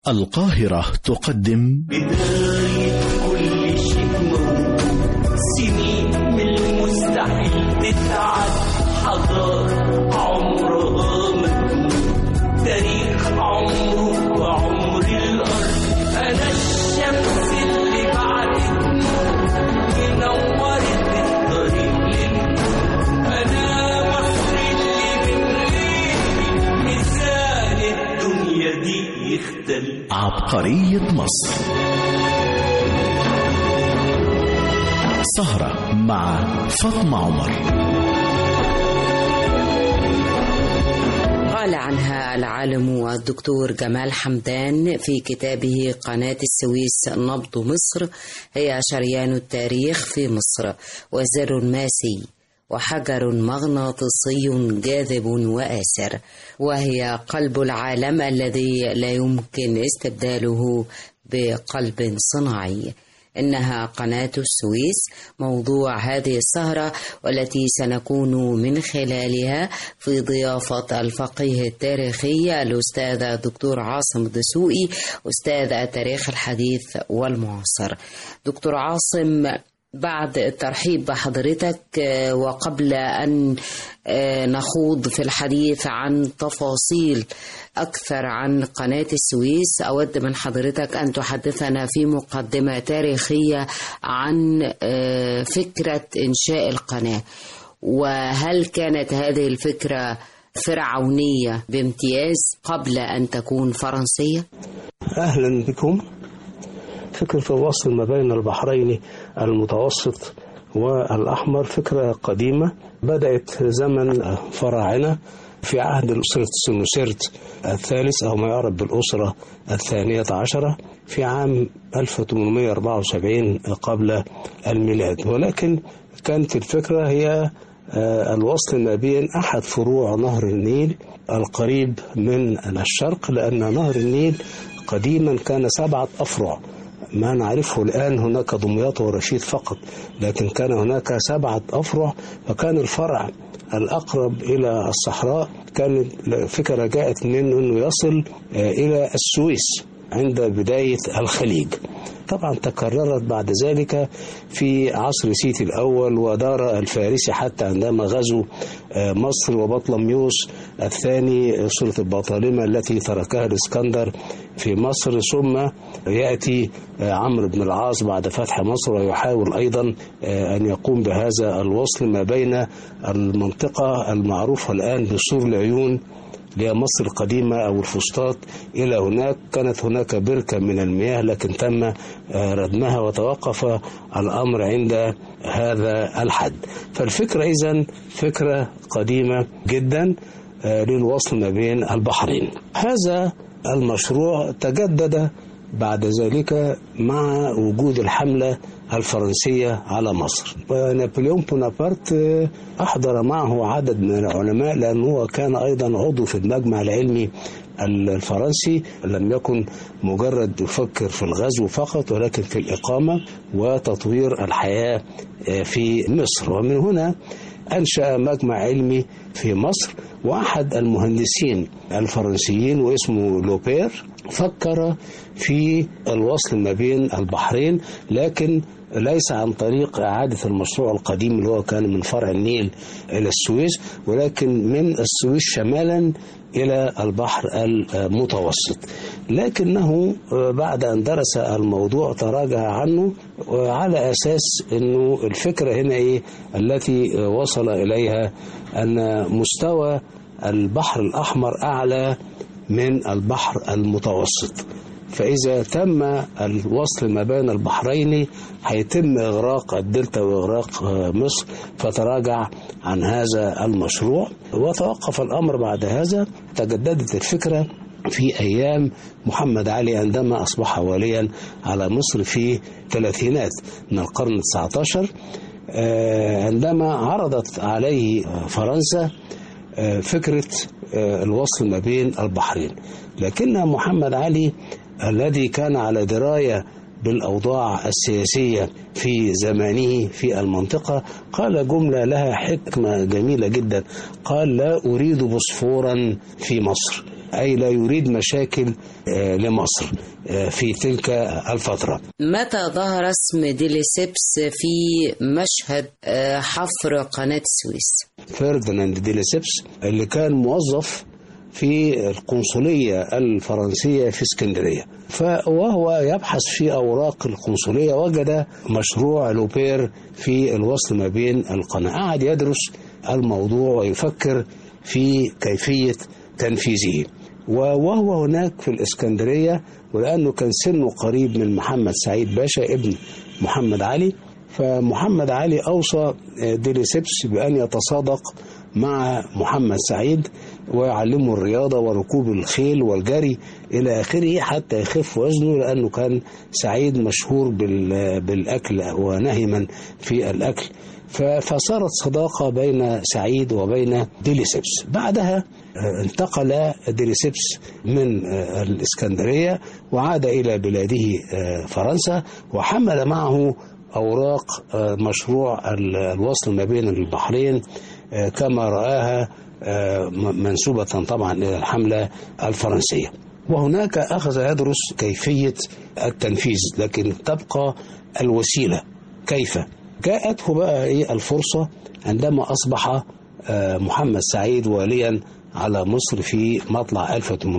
القاهرة تقدم بداية كل شيء موجود، سنين من المستحيل تتعد، حضارة عمرها مجنون، تاريخ عمره وعمر الأرض. أنا الشمس اللي بعدت منورت الطريق للنور، أنا مصر اللي من غيري ميزان الدنيا دي يختلف. عبقرية مصر، سهرة مع فاطمة عمر. قال عنها العالم الدكتور جمال حمدان في كتابه قناة السويس نبض مصر: هي شريان التاريخ في مصر، وزر ماسي وحجر مغناطيسي جاذب وآسر، وهي قلب العالم الذي لا يمكن استبداله بقلب صناعي. إنها قناة السويس موضوع هذه السهرة، والتي سنكون من خلالها في ضيافة الفقيه التاريخي الأستاذ الدكتور عاصم الدسوقي، أستاذ التاريخ الحديث والمعاصر. دكتور عاصم، بعد الترحيب بحضرتك وقبل أن نخوض في الحديث عن تفاصيل أكثر عن قناة السويس، أود من حضرتك أن تحدثنا في مقدمة تاريخية عن فكرة إنشاء القناة، وهل كانت هذه الفكرة فرعونية بامتياز قبل أن تكون فرنسية؟ أهلا بكم. فكرة الوصل ما بين البحرين المتوسط والأحمر فكرة قديمة، بدأت زمن فراعنة في عهد الأسرة السنوسرت الثالث أو ما يعرف بالأسرة الثانية عشرة في عام 1874 قبل الميلاد. ولكن كانت الفكرة هي الوصل ما بين أحد فروع نهر النيل القريب من الشرق، لأن نهر النيل قديما كان 7 أفرع، ما نعرفه الآن هناك دمياط ورشيد فقط، لكن كان هناك 7 أفرع، فكان الفرع الأقرب إلى الصحراء كان فكرة جاءت من أنه يصل إلى السويس عند بداية الخليج. طبعا تكررت بعد ذلك في عصر سيتي الأول ودار الفارسي، حتى عندما غزوا مصر وبطلميوس الثاني سلطة البطالمة التي تركها الإسكندر في مصر، ثم يأتي عمرو بن العاص بعد فتح مصر ويحاول أيضا أن يقوم بهذا الوصل ما بين المنطقة المعروفة الآن بسور العيون اللي هي مصر القديمة أو الفسطاط إلى هناك. كانت هناك بركة من المياه لكن تم ردمها وتوقف الأمر عند هذا الحد. فالفكرة إذن فكرة قديمة جدا للوصل ما بين البحرين. هذا المشروع تجدد بعد ذلك مع وجود الحملة الفرنسية على مصر، ونابليون بونابرت أحضر معه عدد من العلماء، لأنه كان أيضا عضو في المجمع العلمي الفرنسي، لم يكن مجرد يفكر في الغزو فقط ولكن في الإقامة وتطوير الحياة في مصر. ومن هنا أنشأ مجمع علمي في مصر، وأحد المهندسين الفرنسيين واسمه لوبير فكر في الوصل ما بين البحرين، لكن ليس عن طريق إعادة المشروع القديم اللي هو كان من فرع النيل إلى السويس، ولكن من السويس شمالا إلى البحر المتوسط. لكنه بعد أن درس الموضوع تراجع عنه على أساس أنه الفكرة هنا إيه التي وصل إليها، أن مستوى البحر الأحمر أعلى من البحر المتوسط، فإذا تم الوصل ما بين البحرين هيتم إغراق الدلتا وإغراق مصر، فتراجع عن هذا المشروع وتوقف الأمر. بعد هذا تجددت الفكرة في أيام محمد علي عندما أصبح واليا على مصر في الثلاثينات من القرن 19، عندما عرضت عليه فرنسا فكرة الوصل ما بين البحرين. لكن محمد علي الذي كان على دراية بالأوضاع السياسية في زمانه في المنطقة قال جملة لها حكمة جميلة جدا، قال: لا أريد بوسفورا في مصر. أي لا يريد مشاكل لمصر في تلك الفترة. متى ظهر اسم ديليسيبس في مشهد حفر قناة السويس؟ فرديناند ديليسيبس اللي كان موظف في القنصلية الفرنسية في اسكندرية، وهو يبحث في أوراق القنصلية وجد مشروع لوبير في الوصل ما بين القناة. قعد يدرس الموضوع ويفكر في كيفية تنفيذه، وهو هناك في الإسكندرية، ولأنه كان سنه قريب من محمد سعيد باشا ابن محمد علي، فمحمد علي أوصى ديليسيبس بأن يتصادق مع محمد سعيد ويعلمه الرياضة وركوب الخيل والجري إلى آخره حتى يخف وزنه، لأنه كان سعيد مشهور بالأكل ونهما في الأكل. فصارت صداقة بين سعيد وبين ديليسيبس. بعدها انتقل ديليسيبس من الإسكندرية وعاد إلى بلاده فرنسا، وحمل معه أوراق مشروع الوصل ما بين البحرين كما رآها منسوبة طبعا إلى الحملة الفرنسية. وهناك أخذ يدرس كيفية التنفيذ، لكن تبقى الوسيلة كيف. جاءته بقى الفرصة عندما أصبح محمد سعيد واليا على مصر في مطلع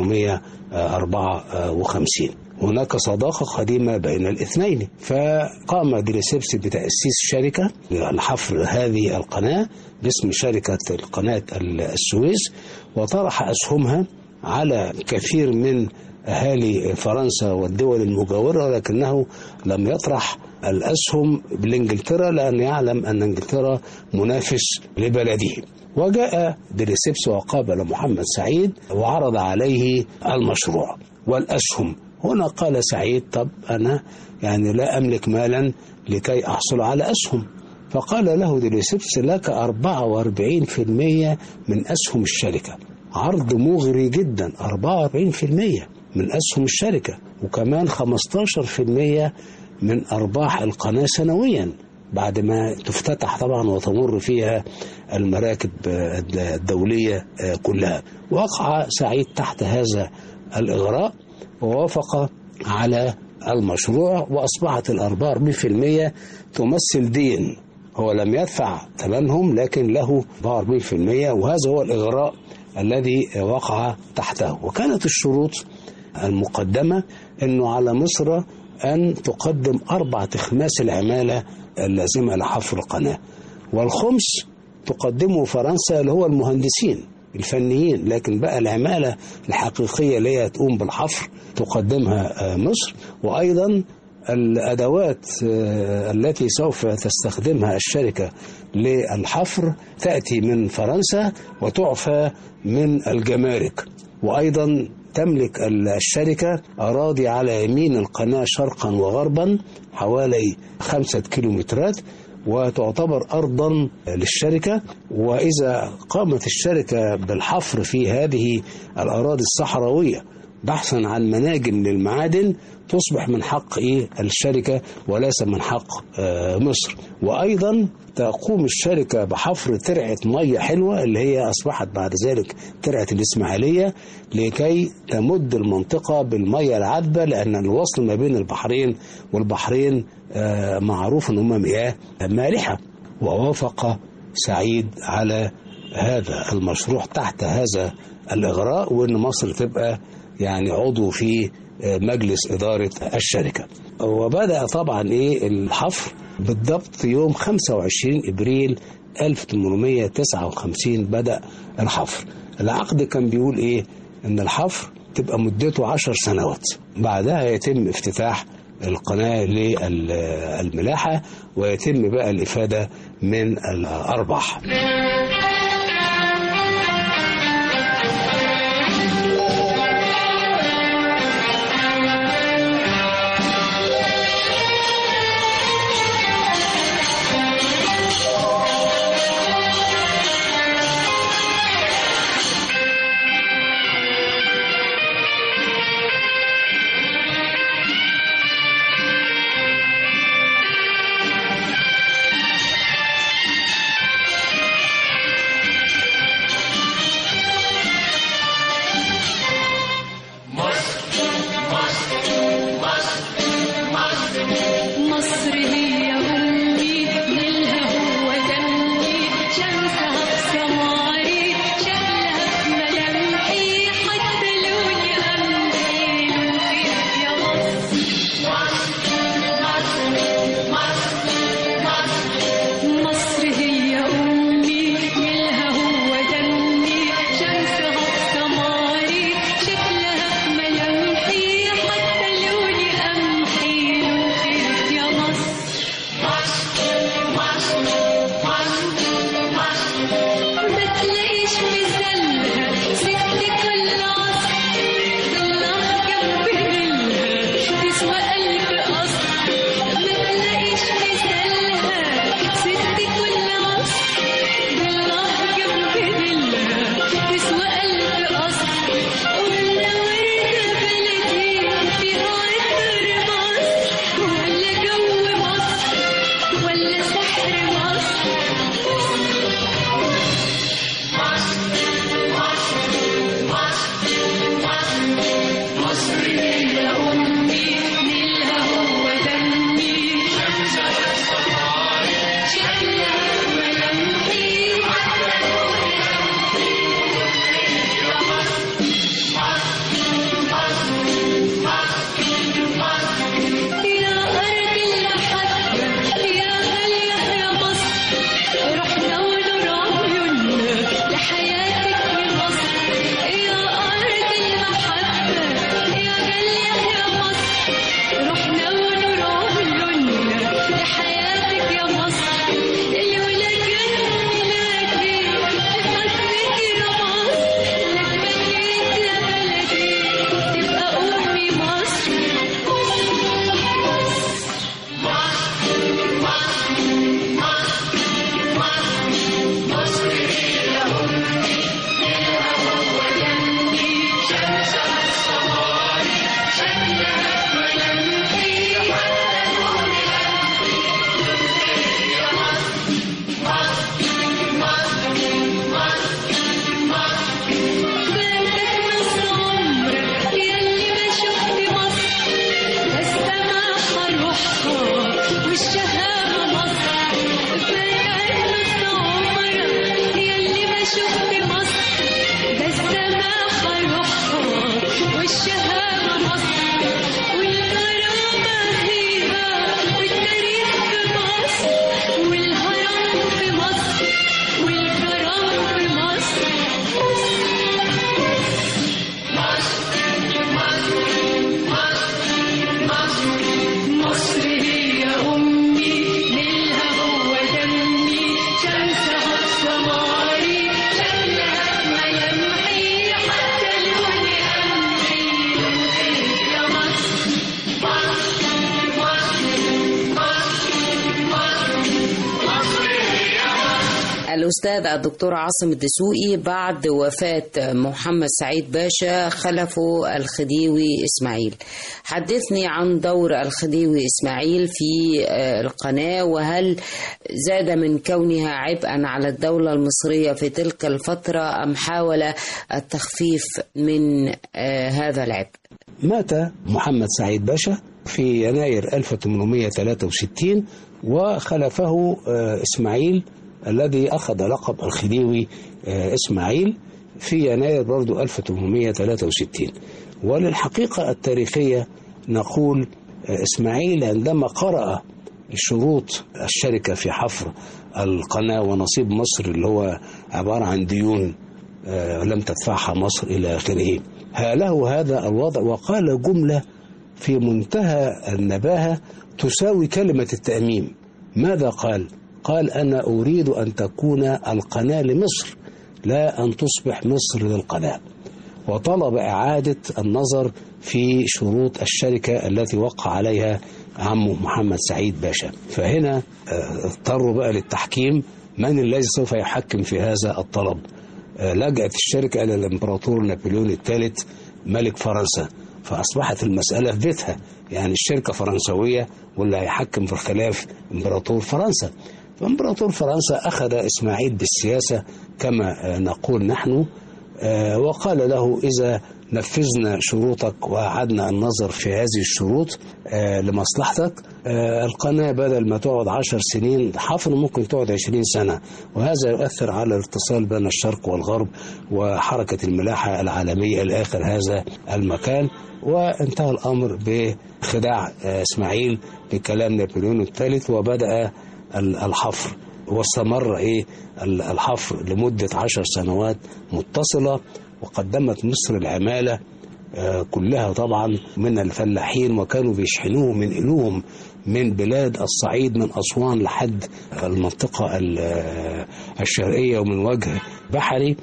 1854. هناك صداقة قديمة بين الاثنين، فقام ديليسيبس بتأسيس شركة لحفر هذه القناة باسم شركة قناة السويس، وطرح أسهمها على كثير من أهالي فرنسا والدول المجاورة، ولكنه لم يطرح الأسهم بالإنجلترا لأن يعلم أن إنجلترا منافس لبلده. وجاء ديليسيبس وقابل محمد سعيد وعرض عليه المشروع والأسهم. هنا قال سعيد: طب أنا يعني لا أملك مالا لكي أحصل على أسهم. فقال له ديليسيبس: لك 44% من أسهم الشركة. عرض مغري جدا، 44% من أسهم الشركة، وكمان 15% من أرباح القناة سنويا بعد ما تفتتح طبعا وتمر فيها المراكب الدولية كلها. وقع سعيد تحت هذا الإغراء ووافق على المشروع، وأصبحت 44% تمثل دين. هو لم يدفع ثمنهم لكن له 44%، وهذا هو الإغراء الذي وقع تحته. وكانت الشروط المقدمة أنه على مصر أن تقدم 4 أخماس العمالة اللازمة لحفر القناة، والخمس تقدمه فرنسا اللي هو المهندسين الفنيين، لكن بقى العمالة الحقيقية اللي هي تقوم بالحفر تقدمها مصر. وأيضا الأدوات التي سوف تستخدمها الشركة للحفر تأتي من فرنسا وتعفى من الجمارك. وأيضا تملك الشركة أراضي على يمين القناة شرقا وغربا حوالي 5 كيلومترات، وتعتبر أرضا للشركة. وإذا قامت الشركة بالحفر في هذه الأراضي الصحراوية بحثا عن مناجم للمعادن تصبح من حق الشركة وليس من حق مصر. وأيضا تقوم الشركة بحفر ترعة مية حلوة اللي هي أصبحت بعد ذلك ترعة الإسماعيلية، لكي تمد المنطقة بالمية العذبة، لأن الوصل ما بين البحرين والبحرين معروف أنهما مياه مالحة. ووافق سعيد على هذا المشروع تحت هذا الإغراء، وأن مصر تبقى يعني عضو في مجلس إدارة الشركة. وبدأ طبعا الحفر بالضبط يوم 25 إبريل 1859 بدأ الحفر. العقد كان بيقول إن الحفر تبقى مدته 10 سنوات، بعدها يتم افتتاح القناة للملاحة ويتم بقى الإفادة من الأرباح. مصر هي أمي نيلها هو دمي شمسها بسماري شكلها بملامحي حتى لوني قمحي لون يا مصر هي أمي نيلها هو دمي شمسها بسماري شكلها بملامحي حتى لوني قمحي لون يا مصر ما تلاقيش مثالها ست كل عصر الله جنب رجلها تسوى قلب قصر ما تلاقيش مثالها ست كل عصر الله جنب رجلها تسوى قلب قصر ولا وردة بلدي فيها عطر مصر ولا جو مصر ولا سحر مصر مصر هي أمي نيلها هو دمي شمسها بسماري شكلها بملامحي حتى لوني قمحي يا يا أرض المحبة يا غالية يا مصر رحنا ونور عيوننا لحياتك يا مصر يا أرض المحبة يا غالية يا مصر رحنا ونور عيوننا لحياتك يا مصر الولا كان ملاكي بخاطرك يا مصر لك بكيت يا بلدي تبقى أمي مصر مصر هي أمي نيلها هو دمي شمسها بسماري شكلها بملامحي حتى لوني قمحي يا فاتك نص عمرك ياللي ما شفت مصر السماحة روحها والشهامة مصر فاتك نص عمرك ياللي ما شفت مصر السماحة روحها والشهامة مصر والكرامة فيها والتاريخ في مصر والهرم في مصر والكرامة في مصر مصر هي أمي نيلها هو دمي شمسها بسماري شكلها بملامحي حتى لوني قمحي يا مصر الأستاذ الدكتور عاصم الدسوقي بعد وفاة محمد سعيد باشا خلفه الخديوي إسماعيل. حدثني عن دور الخديوي إسماعيل في القناة، وهل زاد من كونها عبئا على الدولة المصرية في تلك الفترة أم حاول التخفيف من هذا العبء؟ مات محمد سعيد باشا في يناير 1863 وخلفه إسماعيل الذي أخذ لقب الخديوي إسماعيل في يناير برضو 1863. وللحقيقة التاريخية نقول إسماعيل عندما قرأ شروط الشركة في حفر القناة ونصيب مصر اللي هو عبارة عن ديون لم تدفعها مصر إلى آخره، هاله هذا الوضع وقال جملة في منتهى النباهة تساوي كلمة التأميم. ماذا قال؟ قال: أنا أريد أن تكون القناة لمصر لا أن تصبح مصر للقناة، وطلب إعادة النظر في شروط الشركة التي وقع عليها عمه محمد سعيد باشا. فهنا اضطروا بقى للتحكيم، من الذي سوف يحكم في هذا الطلب؟ لجأت الشركة إلى الإمبراطور نابليون الثالث ملك فرنسا، فأصبحت المسألة في بيتها، يعني الشركة فرنسوية واللي هيحكم في الخلاف إمبراطور فرنسا. فإمبراطور فرنسا أخذ إسماعيل بالسياسة كما نقول نحن، وقال له: إذا نفذنا شروطك وأعدنا النظر في هذه الشروط لمصلحتك. القناة بدل ما تقعد 10 سنين حفر ممكن تقعد 20 سنة، وهذا يؤثر على الاتصال بين الشرق والغرب وحركة الملاحة العالمية لآخر هذا المكان. وانتهى الأمر بخداع إسماعيل بكلام نابليون الثالث، وبدأ الحفر، واستمر الحفر لمدة 10 سنوات متصلة. وقدمت مصر العمالة كلها طبعا من الفلاحين، وكانوا بيشحنوه من إلوهم من بلاد الصعيد من أسوان لحد المنطقة الشرقية ومن وجه بحري،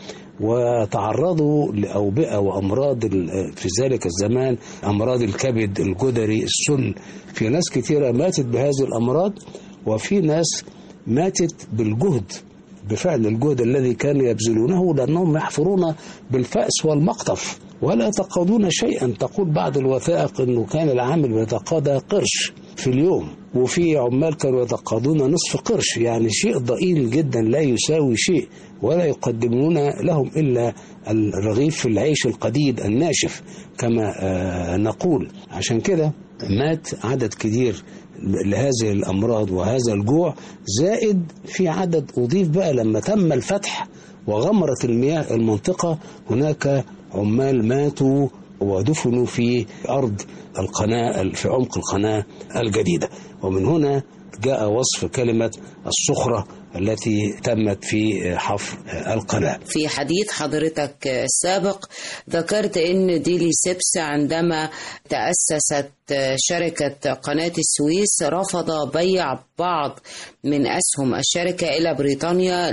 وتعرضوا لأوبئة وأمراض في ذلك الزمان، أمراض الكبد، الجدري، السل. في ناس كثيرة ماتت بهذه الأمراض، وفي ناس ماتت بالجهد، بفعل الجهد الذي كانوا يبذلونه، لأنهم يحفرون بالفأس والمقطف ولا يتقاضون شيئا. تقول بعض الوثائق أنه كان العامل يتقاضى قرش في اليوم، وفي عمال كانوا يتقاضون نصف قرش، يعني شيء ضئيل جدا لا يساوي شيء، ولا يقدمون لهم إلا الرغيف في العيش القديد الناشف كما نقول. عشان كده مات عدد كبير لهذه الأمراض وهذا الجوع، زائد في عدد أضيف بقى لما تم الفتح وغمرت المياه المنطقة، هناك عمال ماتوا ودفنوا في أرض القناة، في عمق القناة الجديدة. ومن هنا جاء وصف كلمة الصخرة التي تمت في حفر القناة. في حديث حضرتك السابق ذكرت أن ديلي سيبس عندما تأسست شركة قناة السويس رفض بيع بعض من أسهم الشركة إلى بريطانيا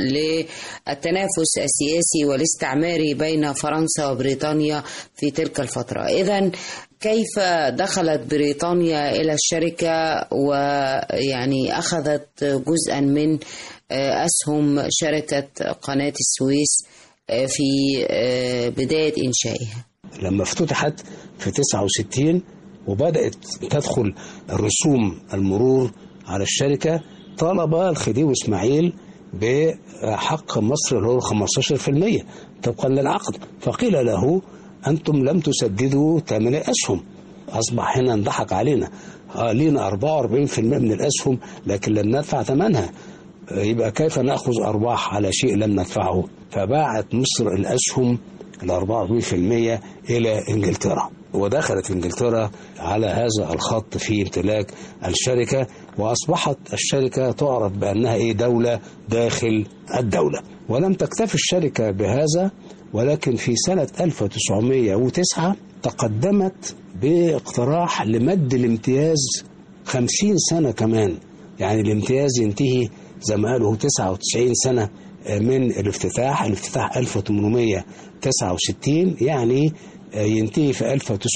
للتنافس السياسي والاستعماري بين فرنسا وبريطانيا في تلك الفترة. إذن كيف دخلت بريطانيا إلى الشركة ويعني أخذت جزءا من أسهم شركة قناة السويس في بداية إنشائها؟ لما افتتحت في 69 وبدأت تدخل الرسوم المرور على الشركة، طالب الخديوي إسماعيل بحق مصر اللي هو 15% طبقا للعقد، فقيل له أنتم لم تسددوا ثمن الأسهم. أصبح هنا انضحك علينا، لينا 44% من الأسهم لكن لم ندفع ثمنها، يبقى كيف نأخذ أرباح على شيء لم ندفعه؟ فباعت مصر الأسهم 44% إلى إنجلترا، ودخلت إنجلترا على هذا الخط في امتلاك الشركة، وأصبحت الشركة تعرف بأنها دولة داخل الدولة. ولم تكتفي الشركة بهذا، ولكن في سنة 1909 تقدمت باقتراح لمد الامتياز 50 سنة كمان، يعني الامتياز ينتهي زي ما قالوا 99 سنة من الافتتاح 1869، يعني ينتهي في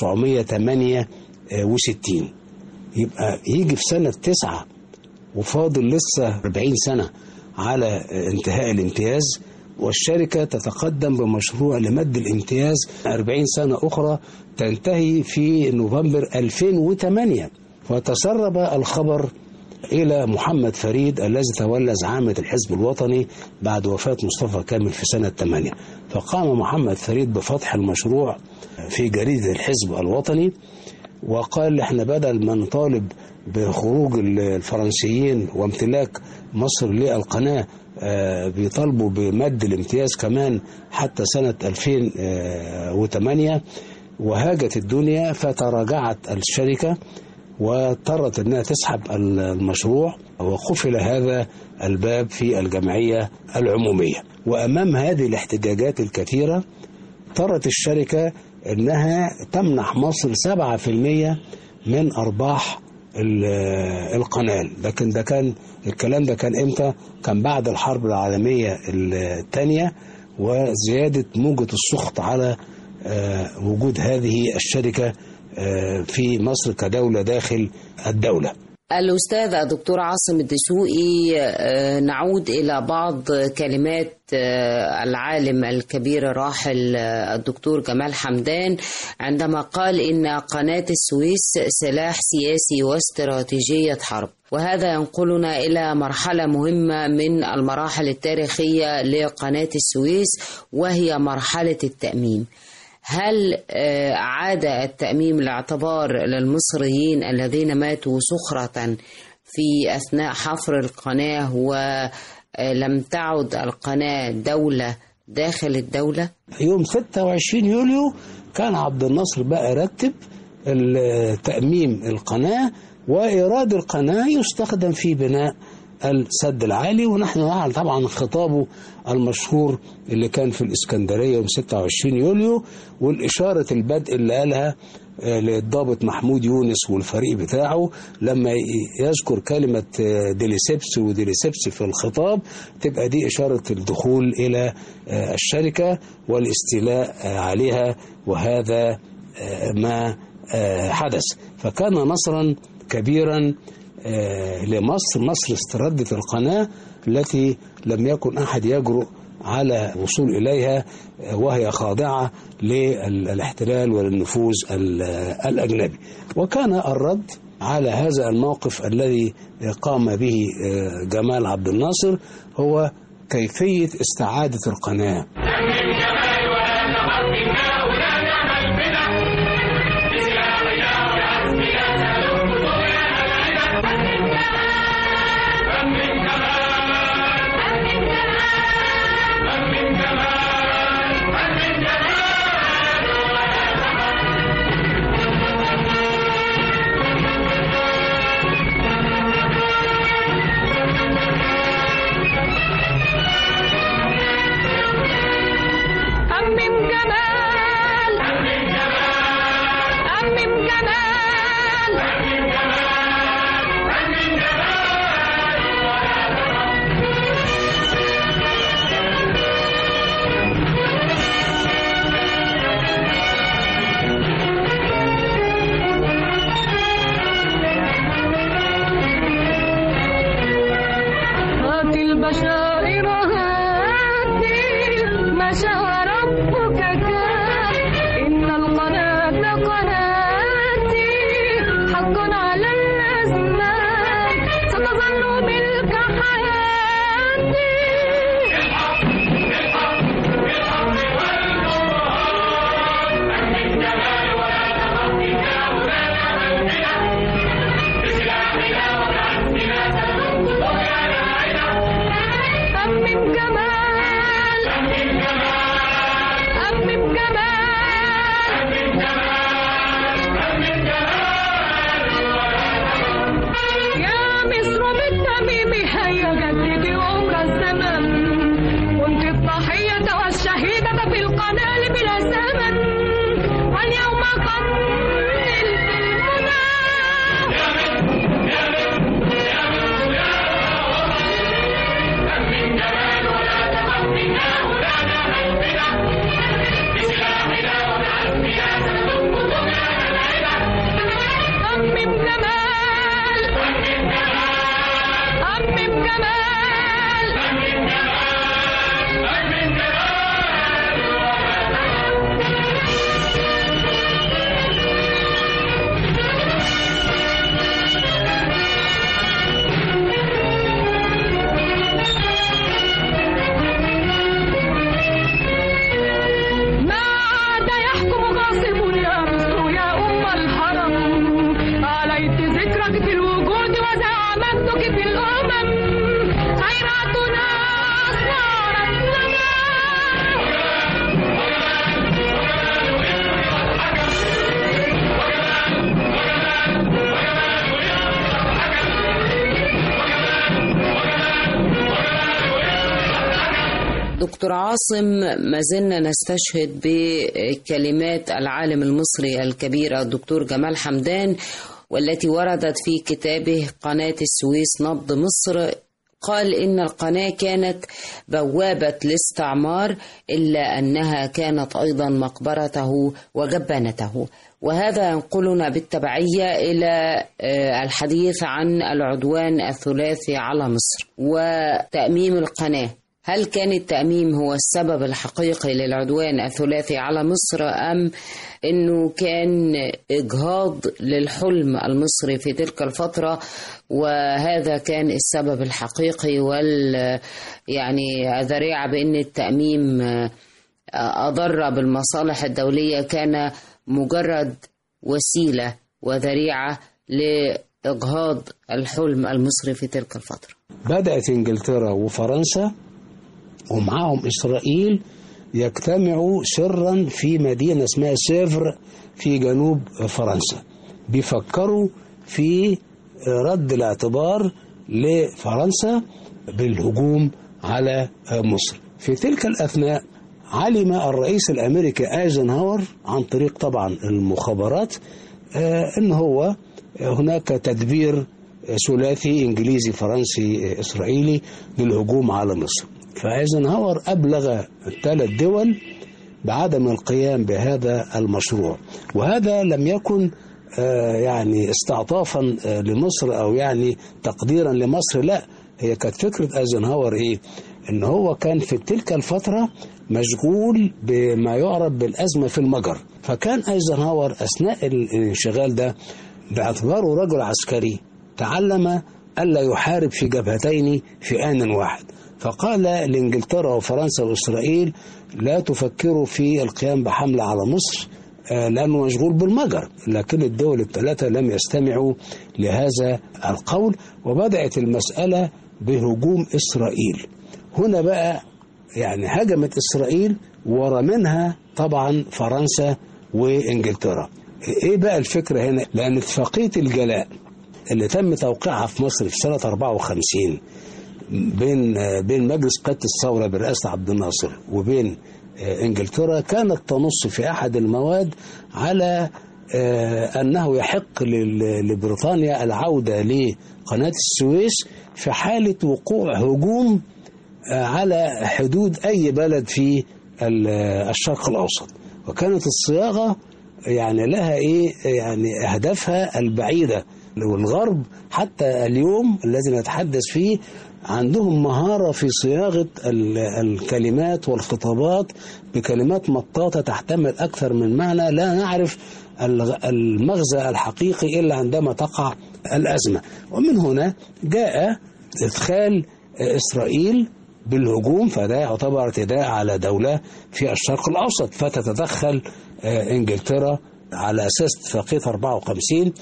1968. يبقى يجي في سنة 9 وفاضل لسه 40 سنة على انتهاء الامتياز، والشركة تتقدم بمشروع لمد الامتياز 40 سنة أخرى تنتهي في نوفمبر 2008. فتسرب الخبر إلى محمد فريد الذي تولى زعامة الحزب الوطني بعد وفاة مصطفى كامل في سنة 8. فقام محمد فريد بفتح المشروع في جريدة الحزب الوطني، وقال احنا بدل ما نطالب بخروج الفرنسيين وامتلاك مصر للقناة بيطالبوا بمد الامتياز كمان حتى سنة 2008. وهاجت الدنيا فتراجعت الشركة واضطرت انها تسحب المشروع، وقفل هذا الباب في الجمعية العمومية. وامام هذه الاحتجاجات الكثيرة اضطرت الشركة انها تمنح مصر 7% من ارباح القناة. لكن الكلام ده كان امتى؟ كان بعد الحرب العالمية الثانية وزيادة موجة السخط على وجود هذه الشركة في مصر كدولة داخل الدولة. الأستاذ الدكتور عاصم الدسوقي، نعود إلى بعض كلمات العالم الكبير الراحل الدكتور جمال حمدان عندما قال إن قناة السويس سلاح سياسي واستراتيجية حرب، وهذا ينقلنا إلى مرحلة مهمة من المراحل التاريخية لقناة السويس وهي مرحلة التأميم. هل عاد التأميم لاعتبار للمصريين الذين ماتوا سخرة في أثناء حفر القناة ولم تعد القناة دولة داخل الدولة؟ يوم 26 يوليو كان عبد الناصر بقى رتب تأميم القناة، وإيراد القناة يستخدم في بناء السد العالي. ونحن نعلم طبعا خطابه المشهور اللي كان في الإسكندرية يوم 26 يوليو، والإشارة البدء اللي قالها للضابط محمود يونس والفريق بتاعه لما يذكر كلمة ديليسيبس وديليسيبس في الخطاب، تبقى دي إشارة الدخول إلى الشركة والاستيلاء عليها، وهذا ما حدث. فكان نصرا كبيرا لمصر. مصر استردت القناة التي لم يكن أحد يجرؤ على وصول إليها وهي خاضعة للاحتلال وللنفوذ الأجنبي. وكان الرد على هذا الموقف الذي قام به جمال عبد الناصر هو كيفية استعادة القناة. دكتور عاصم، ما زلنا نستشهد بكلمات العالم المصري الكبير الدكتور جمال حمدان، والتي وردت في كتابه قناة السويس نبض مصر. قال إن القناة كانت بوابة الاستعمار، إلا أنها كانت أيضا مقبرته وجبانته. وهذا ينقلنا بالتبعية إلى الحديث عن العدوان الثلاثي على مصر وتأميم القناة. هل كان التأميم هو السبب الحقيقي للعدوان الثلاثي على مصر، أم أنه كان إجهاض للحلم المصري في تلك الفترة وهذا كان السبب الحقيقي يعني ذريعة بأن التأميم أضر بالمصالح الدولية كان مجرد وسيلة وذريعة لإجهاض الحلم المصري في تلك الفترة. بدأت إنجلترا وفرنسا ومعهم إسرائيل يجتمعوا سرا في مدينة اسمها سيفر في جنوب فرنسا، بيفكروا في رد الاعتبار لفرنسا بالهجوم على مصر. في تلك الأثناء علم الرئيس الأمريكي ايزنهاور عن طريق طبعا المخابرات أن هو هناك تدبير ثلاثي إنجليزي فرنسي إسرائيلي للهجوم على مصر. فايزنهاور أبلغ الثلاث دول بعدم القيام بهذا المشروع، وهذا لم يكن يعني استعطافا لمصر أو يعني تقديرا لمصر، لا، هي كانت فكرة ايزنهاور ان هو كان في تلك الفترة مشغول بما يعرف بالأزمة في المجر. فكان ايزنهاور أثناء الانشغال ده باعتباره رجل عسكري تعلم ألا يحارب في جبهتين في آن واحد، فقال لإنجلترا وفرنسا وإسرائيل لا تفكروا في القيام بحملة على مصر لأنه مشغول بالمجر. لكن الدول الثلاثة لم يستمعوا لهذا القول، وبدأت المسألة بهجوم إسرائيل. هنا بقى يعني هجمت إسرائيل ورا منها طبعا فرنسا وإنجلترا. إيه بقى الفكرة هنا؟ لأن اتفاقية الجلاء اللي تم توقيعها في مصر في سنة 54 بين مجلس قيادة الثورة برئاسة عبد الناصر وبين إنجلترا كانت تنص في أحد المواد على أنه يحق لبريطانيا العودة لقناة السويس في حالة وقوع هجوم على حدود أي بلد في الشرق الأوسط. وكانت الصياغة يعني لها يعني أهدافها البعيدة، والغرب حتى اليوم الذي نتحدث فيه عندهم مهارة في صياغة الكلمات والخطابات بكلمات مطاطة تحتمل أكثر من معنى، لا نعرف المغزى الحقيقي إلا عندما تقع الأزمة. ومن هنا جاء إدخال إسرائيل بالهجوم، فده يعتبر اعتداء على دولة في الشرق الأوسط، فتتدخل إنجلترا على أساس اتفاقية 54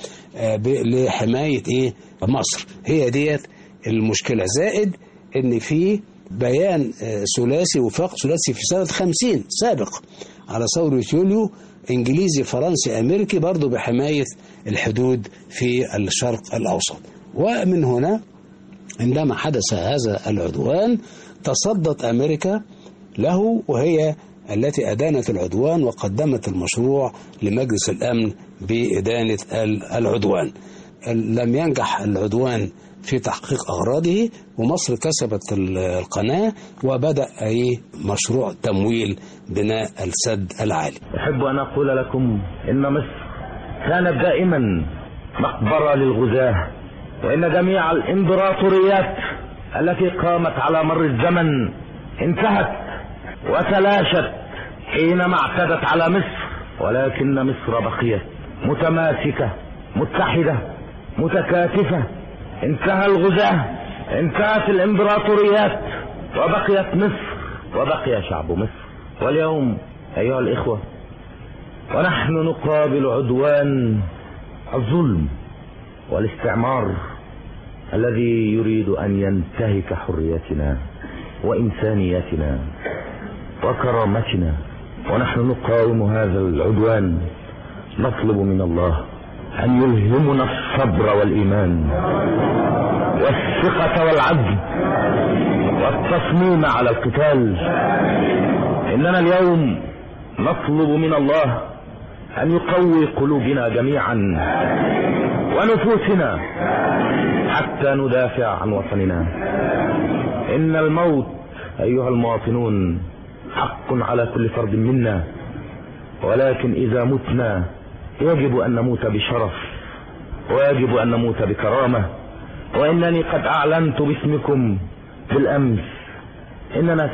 لحماية مصر. هي ديت المشكلة، زائد ان في بيان ثلاثي وفاق ثلاثي في سنة 50 سابق على ثورة يوليو انجليزي فرنسي امريكي برضو بحماية الحدود في الشرق الاوسط. ومن هنا عندما حدث هذا العدوان تصدت امريكا له، وهي التي أدانت العدوان وقدمت المشروع لمجلس الأمن بإدانة العدوان. لم ينجح العدوان في تحقيق أغراضه، ومصر كسبت القناة وبدأ مشروع تمويل بناء السد العالي. أحب أن أقول لكم إن مصر كانت دائما مقبرة للغزاة، وإن جميع الإمبراطوريات التي قامت على مر الزمن انتهت وتلاشت حينما اعتدت على مصر، ولكن مصر بقيت متماسكة متحدة متكاتفة. انتهى الغزاة، انتهت الامبراطوريات، وبقيت مصر وبقي شعب مصر. واليوم أيها الإخوة ونحن نقابل عدوان الظلم والاستعمار الذي يريد أن ينتهك حريتنا وإنسانيتنا وكرامتنا، ونحن نقاوم هذا العدوان. نطلب من الله أن يلهمنا الصبر والإيمان والثقة والعزم والتصميم على القتال. إننا اليوم نطلب من الله أن يقوي قلوبنا جميعا ونفوسنا حتى ندافع عن وطننا. إن الموت أيها المواطنون حق على كل فرد منا، ولكن إذا متنا يجب أن نموت بشرف ويجب أن نموت بكرامة. وإنني قد أعلنت باسمكم بالأمس إننا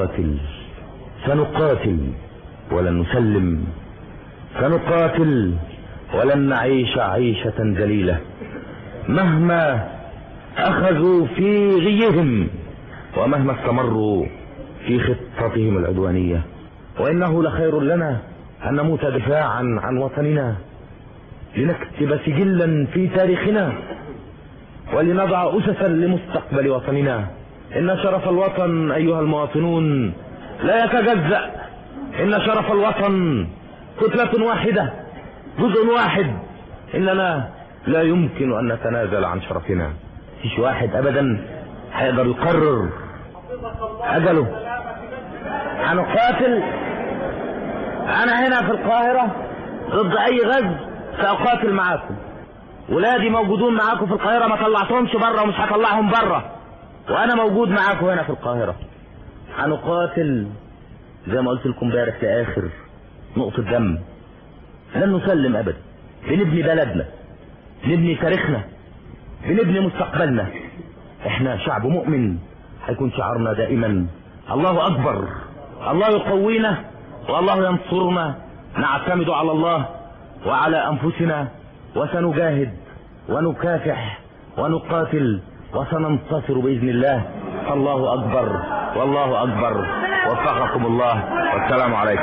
سنقاتل ولن نسلم، سنقاتل ولن نعيش عيشة ذليلة مهما أخذوا في غيهم ومهما استمروا في خطتهم العدوانية. وإنه لخير لنا أن نموت دفاعا عن وطننا لنكتب سجلا في تاريخنا ولنضع أسسا لمستقبل وطننا. إن شرف الوطن أيها المواطنون لا يتجزأ. إن شرف الوطن كتلة واحدة، جزء واحد. إننا لا يمكن أن نتنازل عن شرفنا. مفيش واحد أبدا هيقدر يقرر أجله. هنقاتل. أنا هنا في القاهرة ضد أي غزو سأقاتل معاكم. ولادي موجودون معاكم في القاهرة، ما طلعتهمش بره ومش هطلعهم بره، وأنا موجود معاكم هنا في القاهرة. هنقاتل زي ما قلت لكم امبارح لآخر نقطة دم. لن نسلم أبدا. بنبني بلدنا، بنبني تاريخنا، بنبني مستقبلنا. احنا شعب مؤمن. هيكون شعارنا دائما الله أكبر. الله يقوينا والله ينصرنا. نعتمد على الله وعلى أنفسنا، وسنجاهد ونكافح ونقاتل وسننتصر بإذن الله. الله أكبر والله أكبر. وفقكم الله والسلام عليكم.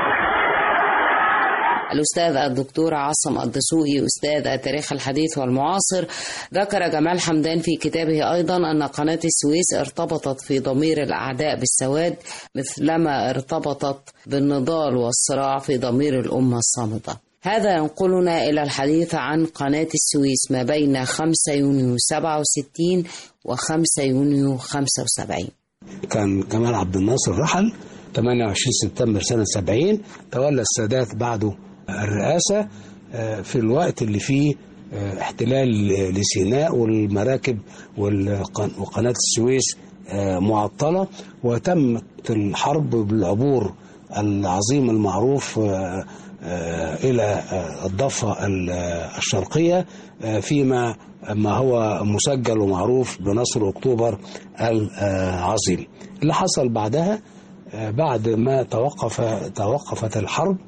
الأستاذ الدكتور عاصم الدسوقي أستاذ التاريخ الحديث والمعاصر ذكر جمال حمدان في كتابه أيضا أن قناة السويس ارتبطت في ضمير الأعداء بالسواد مثلما ارتبطت بالنضال والصراع في ضمير الأمة الصامدة. هذا ينقلنا إلى الحديث عن قناة السويس ما بين 5 يونيو 67 و5 يونيو 75. كان جمال عبد الناصر رحل 28 سبتمبر سنة 70. تولى السادات بعده الرئاسة في الوقت اللي فيه احتلال لسيناء والمراكب وقناة السويس معطلة، وتمت الحرب بالعبور العظيم المعروف إلى الضفة الشرقية فيما هو مسجل ومعروف بنصر أكتوبر العظيم. اللي حصل بعدها بعد ما توقفت الحرب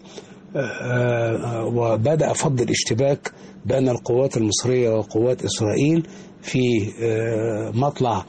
وبدأ فض الاشتباك بين القوات المصرية وقوات إسرائيل في مطلع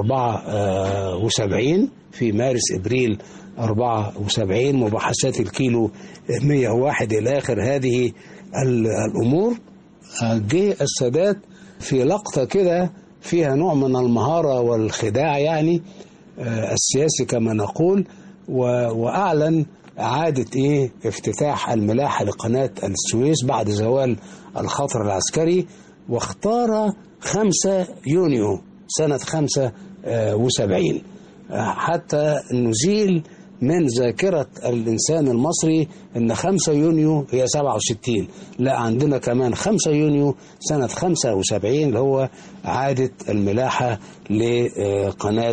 74 في مارس إبريل 74. مباحثات الكيلو 101 إلى آخر هذه الأمور. جه السادات في لقطة كده فيها نوع من المهارة والخداع يعني السياسي كما نقول، وأعلن إعادة افتتاح الملاحة لقناة السويس بعد زوال الخطر العسكري، واختار 5 يونيو سنة 75 حتى نزيل من ذاكرة الإنسان المصري أن 5 يونيو هي 67. لا، عندنا كمان 5 يونيو سنة 75 اللي هو إعادة الملاحة لقناة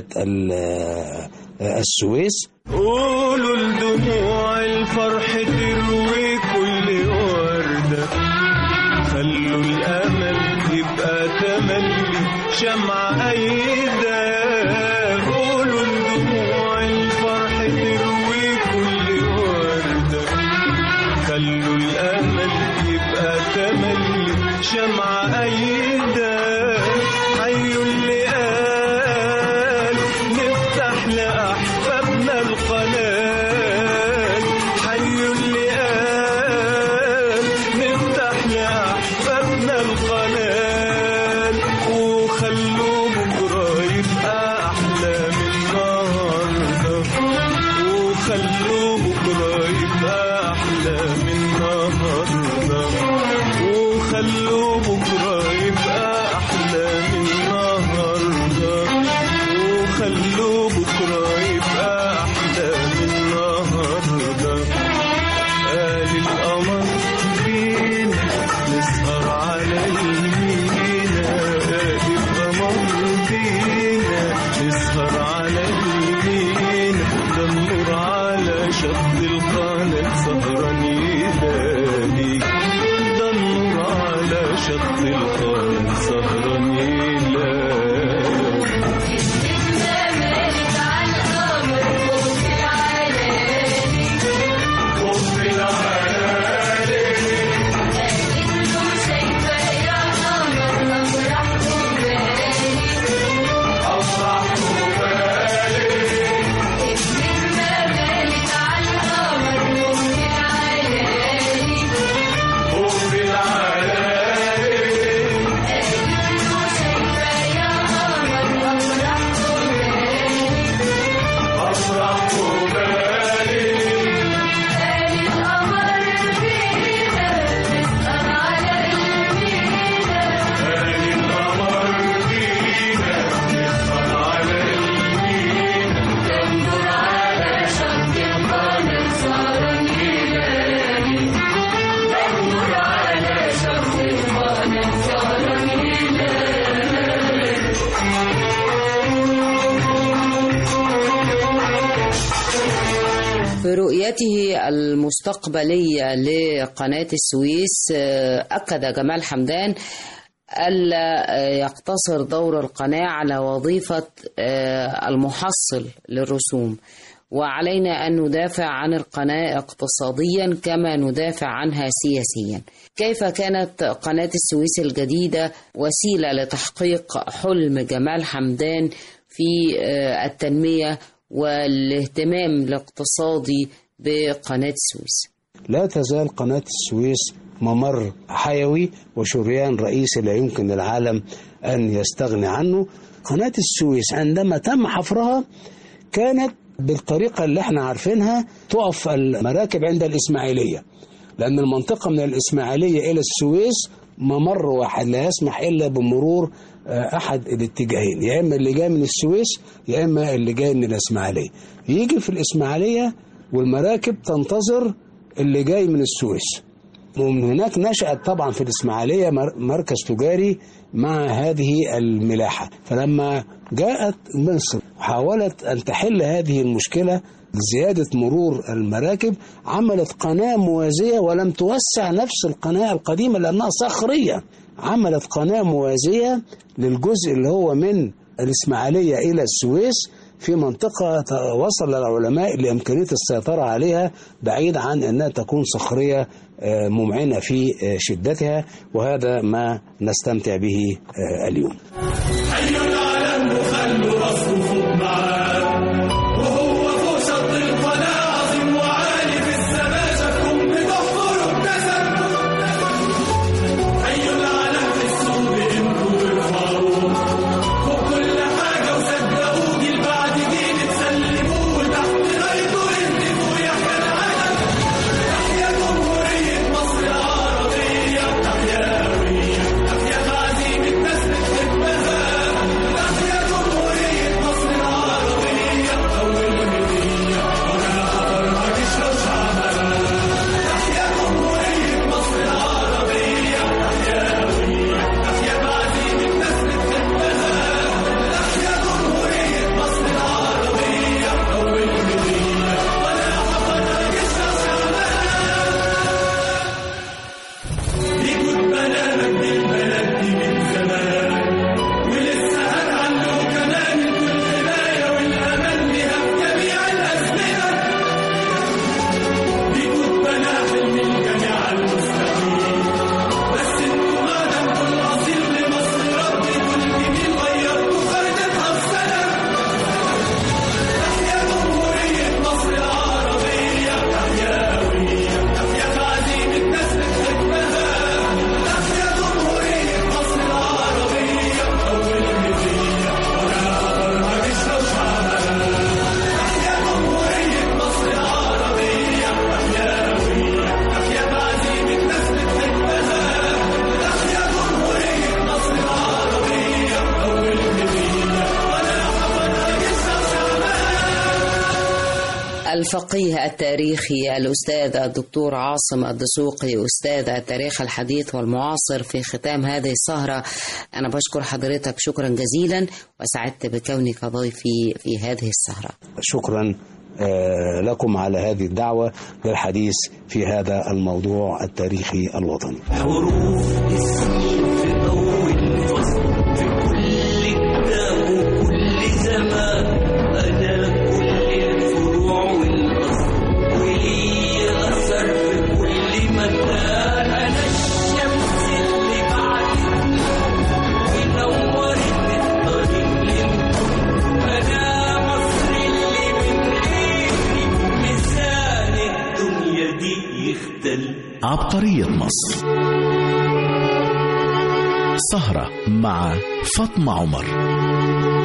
السويس. قولوا لدموع الفرح تروي كل وردة، خلوا الأمل يبقى تملي شمعة أيدة. قولوا لدموع الفرح تروي كل وردة، خلوا الأمل يبقى تملي شمعة أيدة. حيوا اللي قال نفتح لأحبابنا القناة، حيوا اللي قال نفتح لأحبابنا القناة، وخلوا بكرة يبقى أحلى من النهاردة، وخلوا بكرة يبقى أحلى من النهاردة، وخلوا بكرة يبقى أحلى من النهاردة، وخلوا بكرة يبقى أحلى من النهاردة. قال القمر فينا نسهر على المينا، قال القمر فينا نسهر على المينا، ده النور على شط القناة سهران يلالي، ده النور على شط القناة سهران يلالي. على رؤيته المستقبلية لقناة السويس أكد جمال حمدان ألا يقتصر دور القناة على وظيفة المحصل للرسوم، وعلينا أن ندافع عن القناة اقتصاديا كما ندافع عنها سياسيا. كيف كانت قناة السويس الجديدة وسيلة لتحقيق حلم جمال حمدان في التنمية والاهتمام الاقتصادي بقناة السويس؟ لا تزال قناة السويس ممر حيوي وشريان رئيسي لا يمكن للعالم أن يستغني عنه. قناة السويس عندما تم حفرها كانت بالطريقة اللي احنا عارفينها، تقف المراكب عند الإسماعيلية، لأن المنطقة من الإسماعيلية إلى السويس ممر واحد لا يسمح إلا بمرور أحد الاتجاهين، يا إما اللي جاي من السويس يا إما اللي جاي من الإسماعيلية. يجي في الإسماعيلية والمراكب تنتظر اللي جاي من السويس، ومن هناك نشأت طبعا في الإسماعيلية مركز تجاري مع هذه الملاحة. فلما جاءت مصر حاولت أن تحل هذه المشكلة لزيادة مرور المراكب، عملت قناة موازية ولم توسع نفس القناة القديمة لأنها صخرية، عملت قناة موازية للجزء اللي هو من الإسماعيلية إلى السويس في منطقة وصل العلماء لإمكانية السيطرة عليها بعيد عن أنها تكون صخرية ممعنة في شدتها، وهذا ما نستمتع به اليوم. حي العالم خلوا راسه فوق معاه، وهو فوق شط القناة عظيم وعالي في السماء، شافكم بتحضروا ابتسم. حي العالم في السوق بقيمته وارفعوه فوق كل حاجة، وصدقوه جيل بعد جيل تسلموه، وتحت رايته يهتفوا يحيى العالم، تحيا جمهورية مصر العربية، تحيا هوية، تحيا تعزيم الناس بتحبها، تحيا جمهورية مصر العربية، أول هدية ولا خطرها تشرب شعبها، تحيا جمهورية مصر العربية، تحيا هوية، تحيا تعزيم الناس بتحبها، تحيا جمهورية مصر العربية، أول هدية ولا خطرها تشرب شعبها. بيكون بنامك بالبلد دي من زمان، ولسه هنعلو كمان كل حماية والأمل لها في جميع الأزمنة. بيكون بنا حلم الجميع المستقيم، بس انتوا ما دمتوا الأصيل لمصر ربكوا الجميل غيرتوا خريطتها في سنة. تحيا جمهورية مصر العربية، تحيا هوية، تحيا تعزيم الناس بتحبها، تحيا جمهورية مصر العربية، أول هدية ولا خطرها تشرب شعبها، تحيا جمهورية مصر العربية، تحيا هوية، تحيا تعزيم الناس بتحبها، تحيا جمهورية مصر العربية، أول هدية ولا خطرها تشرب شعبها. الفقيه التاريخي الأستاذ الدكتور عاصم الدسوقي، أستاذ التاريخ الحديث والمعاصر، في ختام هذه السهرة أنا بشكر حضرتك شكرا جزيلا، وسعدت بكونك ضيفي في هذه السهرة. شكرا لكم على هذه الدعوة للحديث في هذا الموضوع التاريخي الوطني. حروف اسمي في ضوء الفصل، في كل كتاب وكل زمان، أنا كل الفروع والأصل، ولي أثر في كل مكان. أنا الشمس اللي بعدتني ونورت الطريق للكل، أنا مصر اللي من غيري ميزان الدنيا دي يختل. عبقرية مصر، سهرة مع فاطمة عمر.